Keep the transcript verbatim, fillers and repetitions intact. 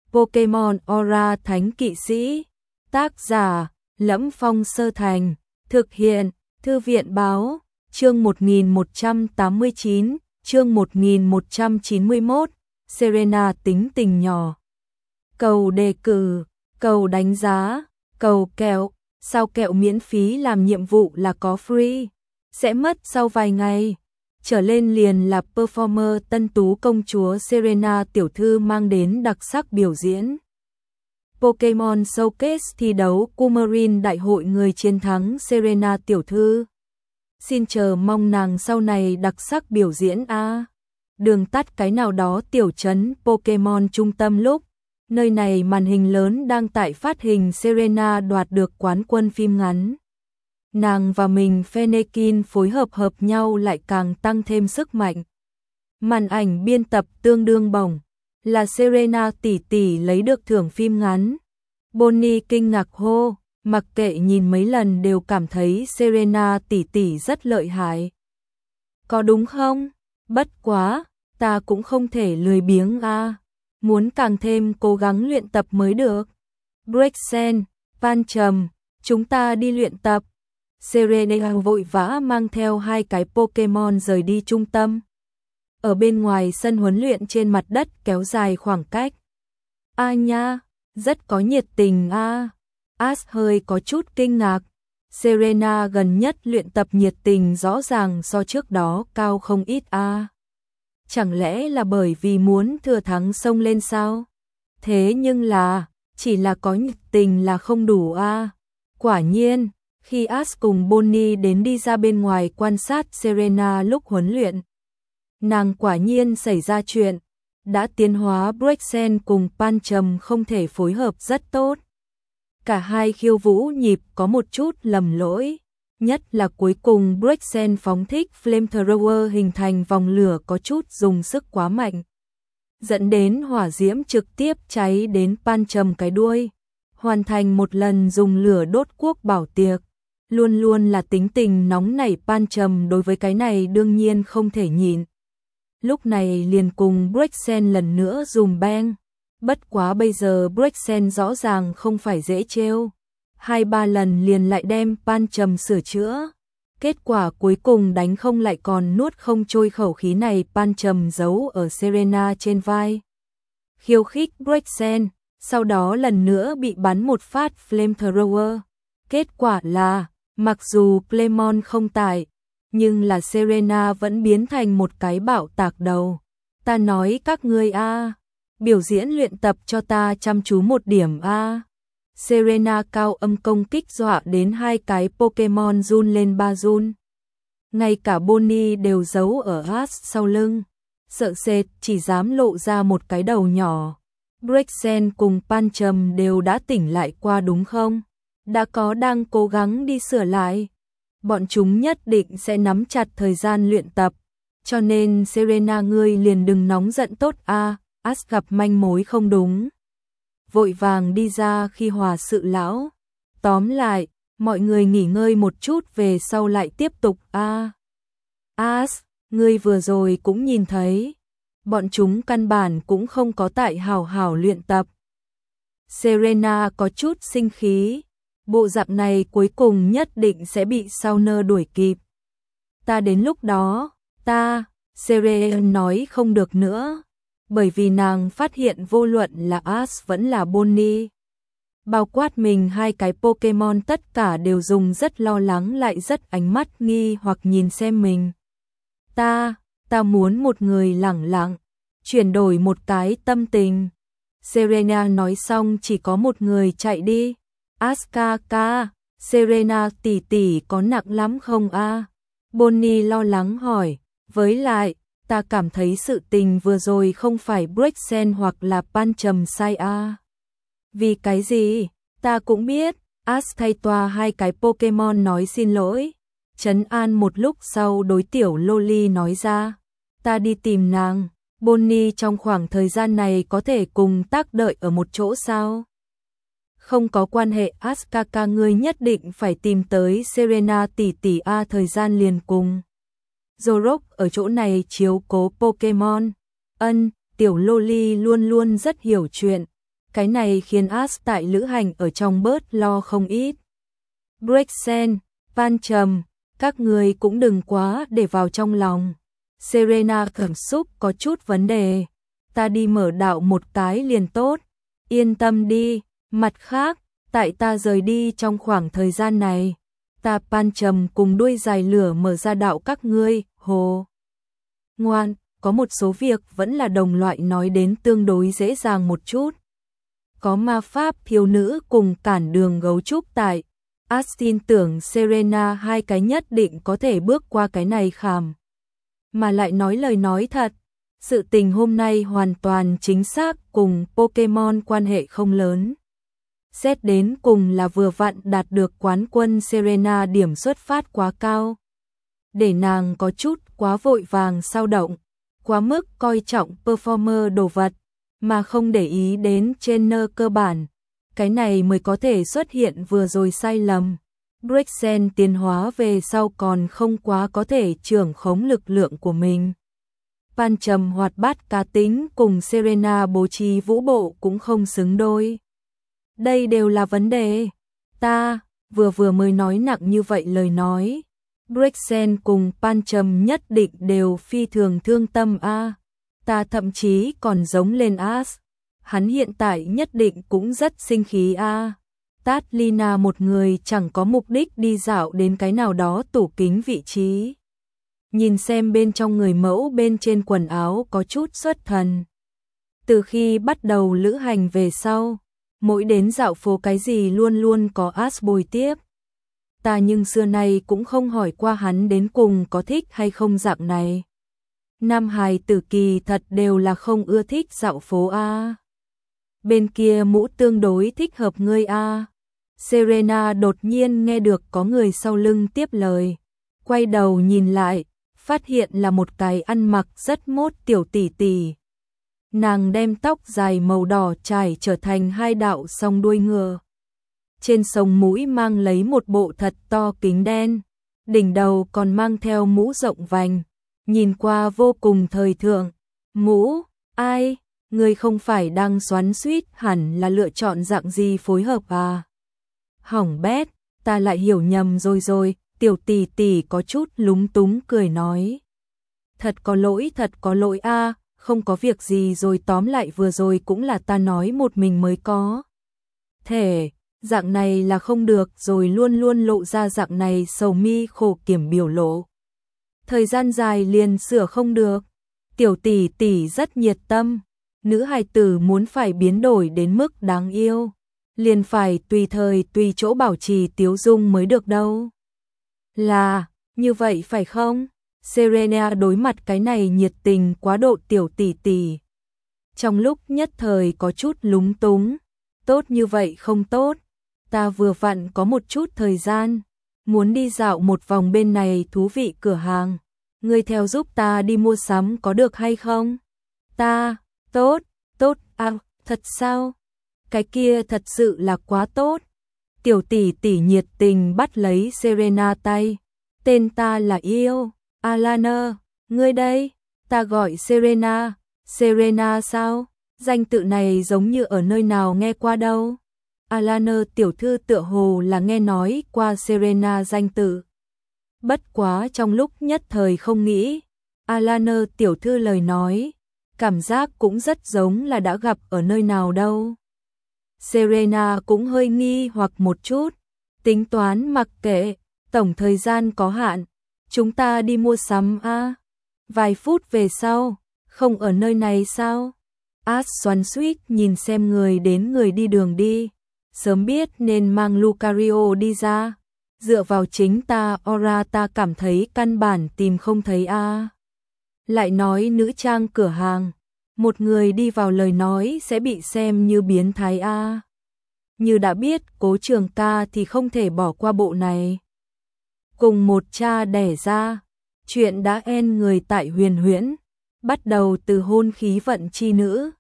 Pokemon Aura Thánh Kỵ Sĩ. Tác giả: Lẫm Phong Sơ Thành. Thực hiện: Thư viện Báo. Chương một nghìn một trăm tám mươi chín, chương một nghìn một trăm chín mươi mốt. Serena tính tình nhỏ. Cầu đề cử, cầu đánh giá, cầu kẹo. Sao kẹo miễn phí làm nhiệm vụ là có free? Sẽ mất sau vài ngày. Trở lên liền là performer tân tú công chúa Serena tiểu thư mang đến đặc sắc biểu diễn. Pokemon Showcase thi đấu Coumarin đại hội người chiến thắng Serena tiểu thư. Xin chờ mong nàng sau này đặc sắc biểu diễn a. À. Đường tắt cái nào đó tiểu trấn Pokemon trung tâm lúc. Nơi này màn hình lớn đang tại phát hình Serena đoạt được quán quân phim ngắn. Nàng và mình Fennekin phối hợp hợp nhau lại càng tăng thêm sức mạnh. Màn ảnh biên tập tương đương bổng, là Serena tỷ tỷ lấy được thưởng phim ngắn. Bonnie kinh ngạc hô, mặc kệ nhìn mấy lần đều cảm thấy Serena tỷ tỷ rất lợi hại. Có đúng không? Bất quá, ta cũng không thể lười biếng a, à. Muốn càng thêm cố gắng luyện tập mới được. Brexen, Van Trầm, chúng ta đi luyện tập. Serena vội vã mang theo hai cái Pokemon rời đi trung tâm. Ở bên ngoài sân huấn luyện trên mặt đất kéo dài khoảng cách. A nha, rất có nhiệt tình a. Ash hơi có chút kinh ngạc. Serena gần nhất luyện tập nhiệt tình rõ ràng so trước đó cao không ít a. Chẳng lẽ là bởi vì muốn thừa thắng xông lên sao? Thế nhưng là, chỉ là có nhiệt tình là không đủ a. Quả nhiên, khi Ash cùng Bonnie đến đi ra bên ngoài quan sát Serena lúc huấn luyện, nàng quả nhiên xảy ra chuyện, đã tiến hóa Brexen cùng Pancham không thể phối hợp rất tốt. Cả hai khiêu vũ nhịp có một chút lầm lỗi, nhất là cuối cùng Brexen phóng thích Flamethrower hình thành vòng lửa có chút dùng sức quá mạnh, dẫn đến hỏa diễm trực tiếp cháy đến Pancham cái đuôi, hoàn thành một lần dùng lửa đốt quốc bảo tiệc. Luôn luôn là tính tình nóng nảy Pancham đối với cái này đương nhiên không thể nhịn. Lúc này liền cùng Brexen lần nữa dùm beng. Bất quá bây giờ Brexen rõ ràng không phải dễ trêu. Hai ba lần liền lại đem Pancham sửa chữa. Kết quả cuối cùng đánh không lại còn nuốt không trôi khẩu khí này Pancham giấu ở Serena trên vai. Khiêu khích Brexen, sau đó lần nữa bị bắn một phát Flamethrower. Kết quả là, mặc dù Clemon không tại, nhưng là Serena vẫn biến thành một cái bạo tạc đầu. Ta nói các ngươi a, biểu diễn luyện tập cho ta chăm chú một điểm a. Serena cao âm công kích dọa đến hai cái Pokemon run lên ba run. Ngay cả Bonnie đều giấu ở Ash sau lưng, sợ sệt chỉ dám lộ ra một cái đầu nhỏ. Brexen cùng Pancham đều đã tỉnh lại qua đúng không? Đã có đang cố gắng đi sửa lại. Bọn chúng nhất định sẽ nắm chặt thời gian luyện tập. Cho nên Serena ngươi liền đừng nóng giận tốt a. À, Ash gặp manh mối không đúng, vội vàng đi ra khi hòa sự lão. Tóm lại, mọi người nghỉ ngơi một chút về sau lại tiếp tục a. À, Ash, ngươi vừa rồi cũng nhìn thấy. Bọn chúng căn bản cũng không có tại hào hào luyện tập. Serena có chút sinh khí. Bộ dạng này cuối cùng nhất định sẽ bị Sauner đuổi kịp. Ta đến lúc đó, ta, Serena nói không được nữa, bởi vì nàng phát hiện vô luận là Ash vẫn là Bonnie, bao quát mình hai cái Pokemon tất cả đều dùng rất lo lắng lại rất ánh mắt nghi hoặc nhìn xem mình. Ta, ta muốn một người lẳng lặng, chuyển đổi một cái tâm tình. Serena nói xong chỉ có một người chạy đi. Askaka, Serena tỷ tỷ có nặng lắm không a? À? Bonnie lo lắng hỏi, với lại, ta cảm thấy sự tình vừa rồi không phải Brexen hoặc là Pancham sai a. À? Vì cái gì? Ta cũng biết. Ash thay toa hai cái Pokemon nói xin lỗi. Trấn an một lúc sau đối tiểu Loli nói ra, ta đi tìm nàng. Bonnie trong khoảng thời gian này có thể cùng tác đợi ở một chỗ sao? Không có quan hệ, Askaka ngươi nhất định phải tìm tới Serena tỷ tỷ a, thời gian liền cùng Zorok ở chỗ này chiếu cố Pokemon. Ân, tiểu Loli luôn luôn rất hiểu chuyện. Cái này khiến As tại lữ hành ở trong bớt lo không ít. Brexen, Van Trầm, các người cũng đừng quá để vào trong lòng. Serena cảm xúc có chút vấn đề. Ta đi mở đạo một cái liền tốt. Yên tâm đi, mặt khác, tại ta rời đi trong khoảng thời gian này. Ta Van Trầm cùng đuôi dài lửa mở ra đạo các ngươi, hồ. Ngoan, có một số việc vẫn là đồng loại nói đến tương đối dễ dàng một chút. Có ma pháp thiếu nữ cùng cản đường gấu trúc tại. As tin tưởng Serena hai cái nhất định có thể bước qua cái này khảm. Mà lại nói lời nói thật, sự tình hôm nay hoàn toàn chính xác cùng Pokemon quan hệ không lớn. Xét đến cùng là vừa vặn đạt được quán quân Serena điểm xuất phát quá cao. Để nàng có chút quá vội vàng sao động, quá mức coi trọng performer đồ vật, mà không để ý đến trainer cơ bản. Cái này mới có thể xuất hiện vừa rồi sai lầm. Brexen tiến hóa về sau còn không quá có thể trưởng khống lực lượng của mình. Van Trầm hoạt bát cá tính cùng Serena bố trí vũ bộ cũng không xứng đôi. Đây đều là vấn đề. Ta, vừa vừa mới nói nặng như vậy lời nói. Brexen cùng Van Trầm nhất định đều phi thường thương tâm a. Ta thậm chí còn giống lên As. Hắn hiện tại nhất định cũng rất sinh khí a. Tatlina một người chẳng có mục đích đi dạo đến cái nào đó tủ kính vị trí. Nhìn xem bên trong người mẫu bên trên quần áo có chút xuất thần. Từ khi bắt đầu lữ hành về sau, mỗi đến dạo phố cái gì luôn luôn có As bồi tiếp. Ta nhưng xưa nay cũng không hỏi qua hắn đến cùng có thích hay không dạng này. Nam hài tử kỳ thật đều là không ưa thích dạo phố a. Bên kia mũ tương đối thích hợp ngươi a. Serena đột nhiên nghe được có người sau lưng tiếp lời, quay đầu nhìn lại, phát hiện là một cái ăn mặc rất mốt tiểu tỷ tỷ. Nàng đem tóc dài màu đỏ trải trở thành hai đạo song đuôi ngựa. Trên sống mũi mang lấy một bộ thật to kính đen, đỉnh đầu còn mang theo mũ rộng vành, nhìn qua vô cùng thời thượng. Mũ, ai, người không phải đang xoắn xuýt hẳn là lựa chọn dạng gì phối hợp à? Hỏng bét, ta lại hiểu nhầm rồi rồi, tiểu tỷ tỷ có chút lúng túng cười nói. Thật có lỗi, thật có lỗi a, à, không có việc gì rồi, tóm lại vừa rồi cũng là ta nói một mình mới có. Thể, dạng này là không được rồi, luôn luôn lộ ra dạng này sầu mi khổ kiểm biểu lộ. Thời gian dài liền sửa không được. Tiểu tỷ tỷ rất nhiệt tâm, nữ hài tử muốn phải biến đổi đến mức đáng yêu, liền phải tùy thời tùy chỗ bảo trì tiếu dung mới được đâu. Là, như vậy phải không? Serena đối mặt cái này nhiệt tình quá độ tiểu tỷ tỷ. Trong lúc nhất thời có chút lúng túng, tốt như vậy không tốt, ta vừa vặn có một chút thời gian, muốn đi dạo một vòng bên này thú vị cửa hàng, ngươi theo giúp ta đi mua sắm có được hay không? Ta, tốt, tốt, à, thật sao? Cái kia thật sự là quá tốt. Tiểu tỷ tỷ nhiệt tình bắt lấy Serena tay. Tên ta là yêu, Alana, ngươi đây, ta gọi Serena. Serena sao? Danh tự này giống như ở nơi nào nghe qua đâu. Alana tiểu thư tựa hồ là nghe nói qua Serena danh tự. Bất quá trong lúc nhất thời không nghĩ, Alana tiểu thư lời nói, cảm giác cũng rất giống là đã gặp ở nơi nào đâu. Serena cũng hơi nghi hoặc một chút, tính toán mặc kệ, tổng thời gian có hạn, chúng ta đi mua sắm a. Vài phút về sau, không ở nơi này sao? As xoắn xuýt nhìn xem người đến người đi đường đi, sớm biết nên mang Lucario đi ra, dựa vào chính ta Aura ta cảm thấy căn bản tìm không thấy a. Lại nói nữ trang cửa hàng, một người đi vào lời nói sẽ bị xem như biến thái a. Như đã biết Cố Trường Ca thì không thể bỏ qua bộ này. Cùng một cha đẻ ra, chuyện đã en người tại Huyền Huyễn, bắt đầu từ hôn khí vận chi nữ,